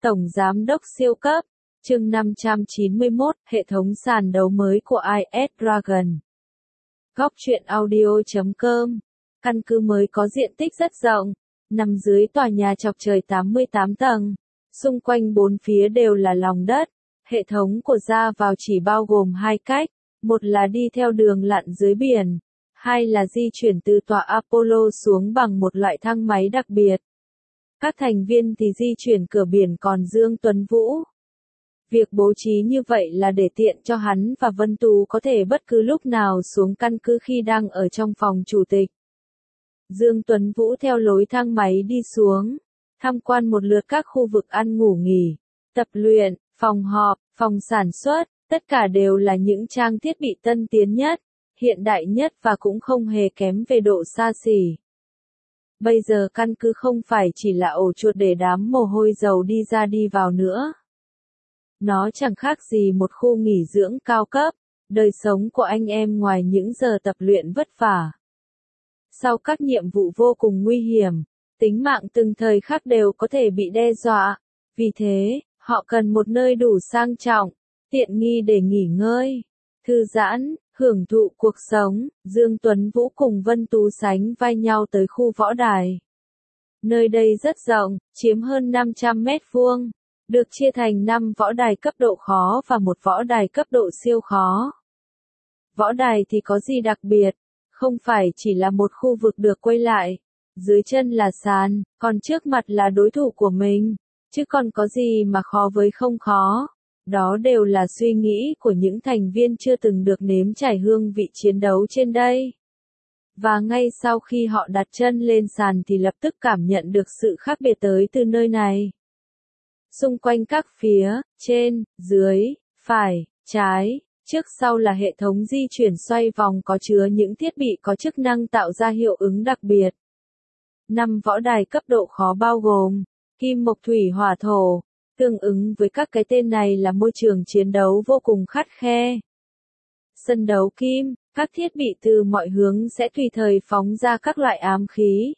Tổng Giám đốc siêu cấp, chương 591, hệ thống sàn đấu mới của IS Dragon. Góc truyện audio.com. Căn cứ mới có diện tích rất rộng, nằm dưới tòa nhà chọc trời 88 tầng. Xung quanh bốn phía đều là lòng đất. Hệ thống của ra vào chỉ bao gồm hai cách, một là đi theo đường lặn dưới biển, hai là di chuyển từ tòa Apollo xuống bằng một loại thang máy đặc biệt. Các thành viên thì di chuyển cửa biển, còn Dương Tuấn Vũ. Việc bố trí như vậy là để tiện cho hắn và Vân Tú có thể bất cứ lúc nào xuống căn cứ khi đang ở trong phòng chủ tịch. Dương Tuấn Vũ theo lối thang máy đi xuống, tham quan một lượt các khu vực ăn ngủ nghỉ, tập luyện, phòng họp, phòng sản xuất, tất cả đều là những trang thiết bị tân tiến nhất, hiện đại nhất và cũng không hề kém về độ xa xỉ. Bây giờ căn cứ không phải chỉ là ổ chuột để đám mồ hôi dầu đi ra đi vào nữa. Nó chẳng khác gì một khu nghỉ dưỡng cao cấp, đời sống của anh em ngoài những giờ tập luyện vất vả. Sau các nhiệm vụ vô cùng nguy hiểm, tính mạng từng thời khắc đều có thể bị đe dọa, vì thế, họ cần một nơi đủ sang trọng, tiện nghi để nghỉ ngơi, thư giãn, hưởng thụ cuộc sống. Dương Tuấn Vũ cùng Vân Tú sánh vai nhau tới khu võ đài. Nơi đây rất rộng, chiếm hơn 500 mét vuông, được chia thành 5 võ đài cấp độ khó và một võ đài cấp độ siêu khó. Võ đài thì có gì đặc biệt, không phải chỉ là một khu vực được quay lại, dưới chân là sàn, còn trước mặt là đối thủ của mình, chứ còn có gì mà khó với không khó. Đó đều là suy nghĩ của những thành viên chưa từng được nếm trải hương vị chiến đấu trên đây. Và ngay sau khi họ đặt chân lên sàn thì lập tức cảm nhận được sự khác biệt tới từ nơi này. Xung quanh các phía, trên, dưới, phải, trái, trước sau là hệ thống di chuyển xoay vòng có chứa những thiết bị có chức năng tạo ra hiệu ứng đặc biệt. 5 võ đài cấp độ khó bao gồm kim mộc thủy hỏa thổ. Tương ứng với các cái tên này là môi trường chiến đấu vô cùng khắt khe. Sân đấu kim, các thiết bị từ mọi hướng sẽ tùy thời phóng ra các loại ám khí.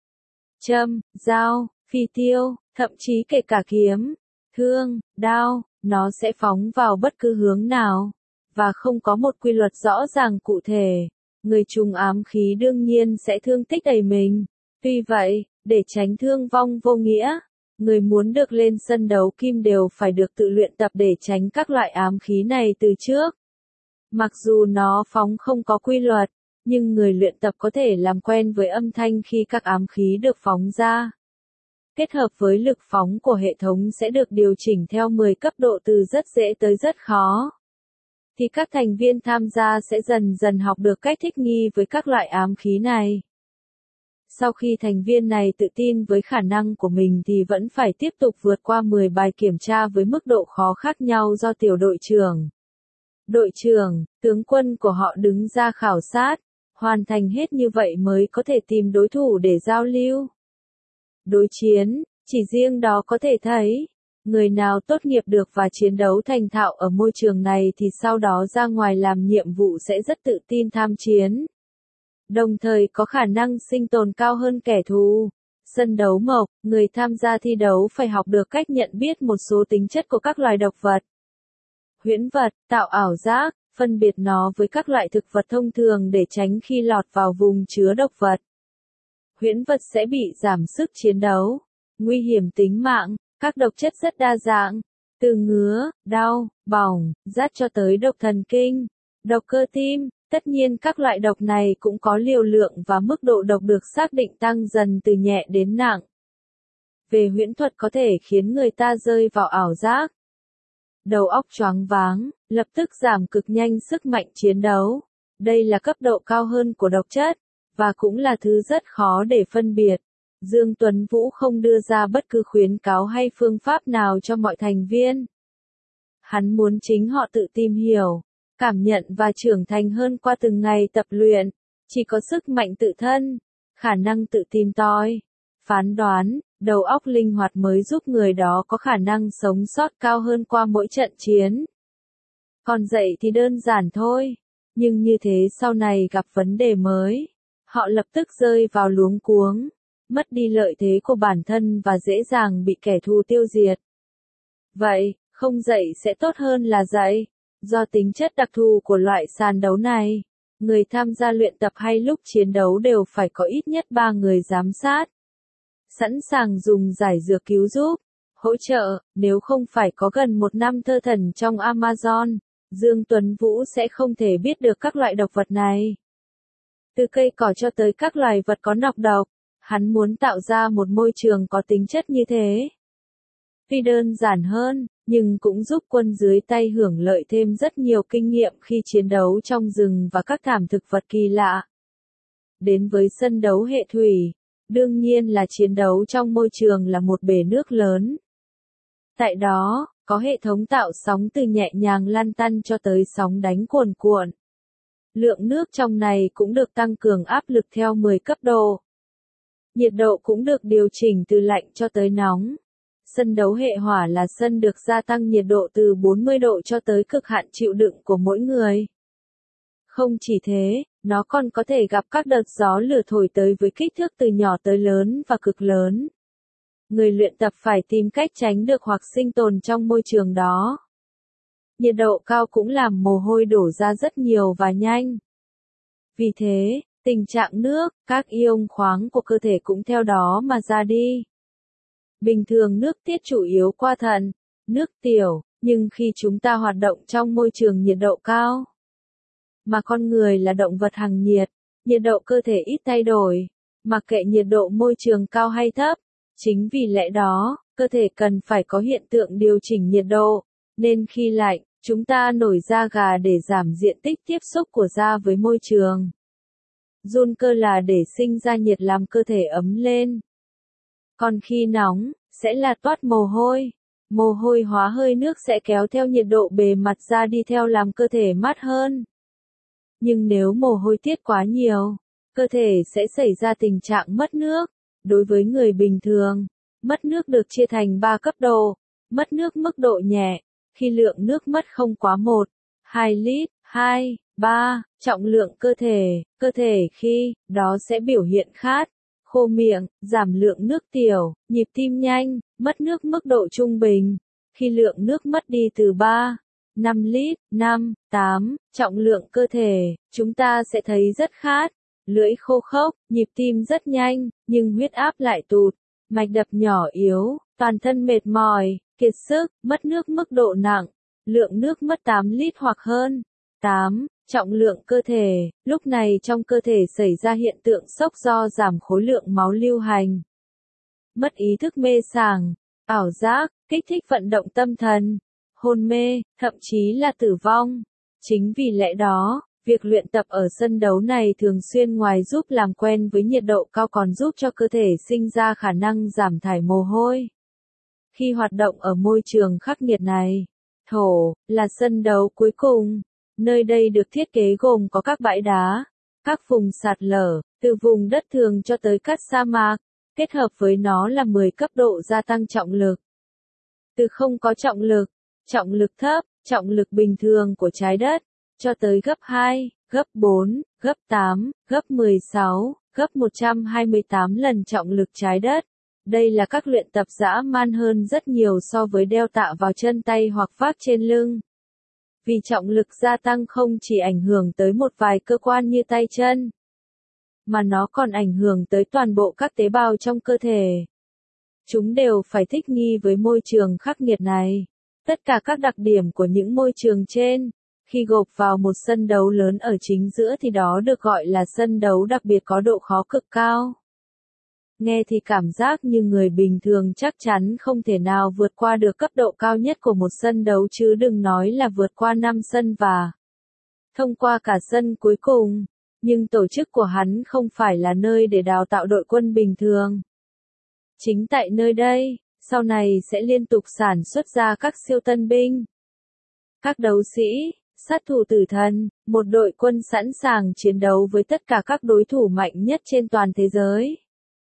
Châm, dao, phi tiêu, thậm chí kể cả kiếm, thương, đao, nó sẽ phóng vào bất cứ hướng nào, và không có một quy luật rõ ràng cụ thể. Người trúng ám khí đương nhiên sẽ thương tích đầy mình. Tuy vậy, để tránh thương vong vô nghĩa, người muốn được lên sân đấu kim đều phải được tự luyện tập để tránh các loại ám khí này từ trước. Mặc dù nó phóng không có quy luật, nhưng người luyện tập có thể làm quen với âm thanh khi các ám khí được phóng ra. Kết hợp với lực phóng của hệ thống sẽ được điều chỉnh theo 10 cấp độ từ rất dễ tới rất khó. Thì các thành viên tham gia sẽ dần dần học được cách thích nghi với các loại ám khí này. Sau khi thành viên này tự tin với khả năng của mình thì vẫn phải tiếp tục vượt qua 10 bài kiểm tra với mức độ khó khác nhau do tiểu đội trưởng, tướng quân của họ đứng ra khảo sát, hoàn thành hết như vậy mới có thể tìm đối thủ để giao lưu. Đối chiến, chỉ riêng đó có thể thấy, người nào tốt nghiệp được và chiến đấu thành thạo ở môi trường này thì sau đó ra ngoài làm nhiệm vụ sẽ rất tự tin tham chiến. Đồng thời có khả năng sinh tồn cao hơn kẻ thù. Sân đấu mộc, người tham gia thi đấu phải học được cách nhận biết một số tính chất của các loài độc vật. Huyễn vật, tạo ảo giác, phân biệt nó với các loại thực vật thông thường để tránh khi lọt vào vùng chứa độc vật. Huyễn vật sẽ bị giảm sức chiến đấu, nguy hiểm tính mạng, các độc chất rất đa dạng, từ ngứa, đau, bỏng, rát cho tới độc thần kinh, độc cơ tim. Tất nhiên các loại độc này cũng có liều lượng và mức độ độc được xác định tăng dần từ nhẹ đến nặng. Về huyễn thuật có thể khiến người ta rơi vào ảo giác, đầu óc choáng váng, lập tức giảm cực nhanh sức mạnh chiến đấu. Đây là cấp độ cao hơn của độc chất, và cũng là thứ rất khó để phân biệt. Dương Tuấn Vũ không đưa ra bất cứ khuyến cáo hay phương pháp nào cho mọi thành viên. Hắn muốn chính họ tự tìm hiểu, cảm nhận và trưởng thành hơn qua từng ngày tập luyện. Chỉ có sức mạnh tự thân, khả năng tự tìm tòi, phán đoán, đầu óc linh hoạt mới giúp người đó có khả năng sống sót cao hơn qua mỗi trận chiến. Còn dạy thì đơn giản thôi, nhưng như thế sau này gặp vấn đề mới, họ lập tức rơi vào luống cuống, mất đi lợi thế của bản thân và dễ dàng bị kẻ thù tiêu diệt. Vậy, không dạy sẽ tốt hơn là dạy. Do tính chất đặc thù của loại sàn đấu này, người tham gia luyện tập hay lúc chiến đấu đều phải có ít nhất 3 người giám sát. Sẵn sàng dùng giải dược cứu giúp, hỗ trợ, nếu không phải có gần 1 năm thơ thần trong Amazon, Dương Tuấn Vũ sẽ không thể biết được các loại độc vật này. Từ cây cỏ cho tới các loài vật có nọc độc, hắn muốn tạo ra một môi trường có tính chất như thế. Tuy đơn giản hơn, nhưng cũng giúp quân dưới tay hưởng lợi thêm rất nhiều kinh nghiệm khi chiến đấu trong rừng và các thảm thực vật kỳ lạ. Đến với sân đấu hệ thủy, đương nhiên là chiến đấu trong môi trường là một bể nước lớn. Tại đó, có hệ thống tạo sóng từ nhẹ nhàng lăn tăn cho tới sóng đánh cuồn cuộn. Lượng nước trong này cũng được tăng cường áp lực theo 10 cấp độ. Nhiệt độ cũng được điều chỉnh từ lạnh cho tới nóng. Sân đấu hệ hỏa là sân được gia tăng nhiệt độ từ 40 độ cho tới cực hạn chịu đựng của mỗi người. Không chỉ thế, nó còn có thể gặp các đợt gió lửa thổi tới với kích thước từ nhỏ tới lớn và cực lớn. Người luyện tập phải tìm cách tránh được hoặc sinh tồn trong môi trường đó. Nhiệt độ cao cũng làm mồ hôi đổ ra rất nhiều và nhanh. Vì thế, tình trạng nước, các ion khoáng của cơ thể cũng theo đó mà ra đi. Bình thường nước tiết chủ yếu qua thận, nước tiểu, nhưng khi chúng ta hoạt động trong môi trường nhiệt độ cao, mà con người là động vật hằng nhiệt, nhiệt độ cơ thể ít thay đổi, mặc kệ nhiệt độ môi trường cao hay thấp. Chính vì lẽ đó, cơ thể cần phải có hiện tượng điều chỉnh nhiệt độ, nên khi lạnh, chúng ta nổi da gà để giảm diện tích tiếp xúc của da với môi trường. Run cơ là để sinh ra nhiệt làm cơ thể ấm lên. Còn khi nóng, sẽ là toát mồ hôi. Mồ hôi hóa hơi nước sẽ kéo theo nhiệt độ bề mặt da đi theo làm cơ thể mát hơn. Nhưng nếu mồ hôi tiết quá nhiều, cơ thể sẽ xảy ra tình trạng mất nước. Đối với người bình thường, mất nước được chia thành 3 cấp độ. Mất nước mức độ nhẹ, khi lượng nước mất không quá 1, 2 lít, 2, 3, trọng lượng cơ thể khi đó sẽ biểu hiện khát, khô miệng, giảm lượng nước tiểu, nhịp tim nhanh, mất nước mức độ trung bình, khi lượng nước mất đi từ 3, 5 lít, 5, 8, trọng lượng cơ thể, chúng ta sẽ thấy rất khát, lưỡi khô khốc, nhịp tim rất nhanh, nhưng huyết áp lại tụt, mạch đập nhỏ yếu, toàn thân mệt mỏi, kiệt sức, mất nước mức độ nặng, lượng nước mất 8 lít hoặc hơn. 8. Trọng lượng cơ thể, lúc này trong cơ thể xảy ra hiện tượng sốc do giảm khối lượng máu lưu hành. Mất ý thức mê sảng, ảo giác, kích thích vận động tâm thần, hôn mê, thậm chí là tử vong. Chính vì lẽ đó, việc luyện tập ở sân đấu này thường xuyên ngoài giúp làm quen với nhiệt độ cao còn giúp cho cơ thể sinh ra khả năng giảm thải mồ hôi. Khi hoạt động ở môi trường khắc nghiệt này, thổ là sân đấu cuối cùng. Nơi đây được thiết kế gồm có các bãi đá, các vùng sạt lở, từ vùng đất thường cho tới các sa mạc, kết hợp với nó là 10 cấp độ gia tăng trọng lực. Từ không có trọng lực thấp, trọng lực bình thường của trái đất, cho tới gấp 2, gấp 4, gấp 8, gấp 16, gấp 128 lần trọng lực trái đất. Đây là các luyện tập dã man hơn rất nhiều so với đeo tạ vào chân tay hoặc vác trên lưng. Vì trọng lực gia tăng không chỉ ảnh hưởng tới một vài cơ quan như tay chân, mà nó còn ảnh hưởng tới toàn bộ các tế bào trong cơ thể. Chúng đều phải thích nghi với môi trường khắc nghiệt này. Tất cả các đặc điểm của những môi trường trên, khi gộp vào một sân đấu lớn ở chính giữa thì đó được gọi là sân đấu đặc biệt có độ khó cực cao. Nghe thì cảm giác như người bình thường chắc chắn không thể nào vượt qua được cấp độ cao nhất của một sân đấu chứ đừng nói là vượt qua 5 sân và thông qua cả sân cuối cùng. Nhưng tổ chức của hắn không phải là nơi để đào tạo đội quân bình thường. Chính tại nơi đây, sau này sẽ liên tục sản xuất ra các siêu tân binh, các đấu sĩ, sát thủ tử thần, một đội quân sẵn sàng chiến đấu với tất cả các đối thủ mạnh nhất trên toàn thế giới.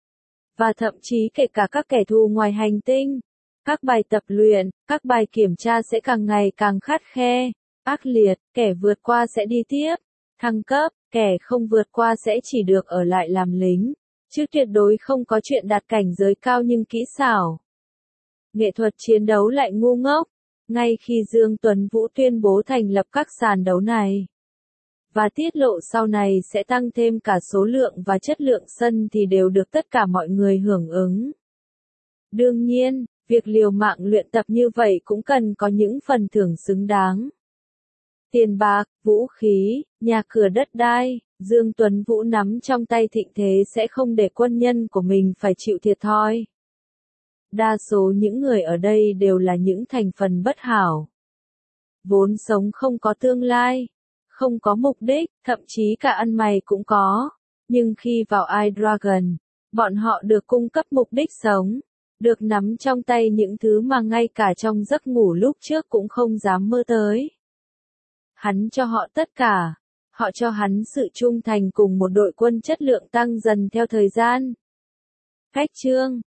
Và thậm chí kể cả các kẻ thù ngoài hành tinh. Các bài tập luyện, các bài kiểm tra sẽ càng ngày càng khắt khe, ác liệt, kẻ vượt qua sẽ đi tiếp, thăng cấp, kẻ không vượt qua sẽ chỉ được ở lại làm lính, chứ tuyệt đối không có chuyện đạt cảnh giới cao nhưng kỹ xảo. Nghệ thuật chiến đấu lại ngu ngốc. Ngay khi Dương Tuấn Vũ tuyên bố thành lập các sàn đấu này, và tiết lộ sau này sẽ tăng thêm cả số lượng và chất lượng sân thì đều được tất cả mọi người hưởng ứng. Đương nhiên, việc liều mạng luyện tập như vậy cũng cần có những phần thưởng xứng đáng. Tiền bạc, vũ khí, nhà cửa đất đai, Dương Tuấn Vũ nắm trong tay thịnh thế sẽ không để quân nhân của mình phải chịu thiệt thòi. Đa số những người ở đây đều là những thành phần bất hảo. Vốn sống không có tương lai, không có mục đích, thậm chí cả ăn mày cũng có. Nhưng khi vào iDragon, bọn họ được cung cấp mục đích sống, được nắm trong tay những thứ mà ngay cả trong giấc ngủ lúc trước cũng không dám mơ tới. Hắn cho họ tất cả, họ cho hắn sự trung thành cùng một đội quân chất lượng tăng dần theo thời gian. Khách chương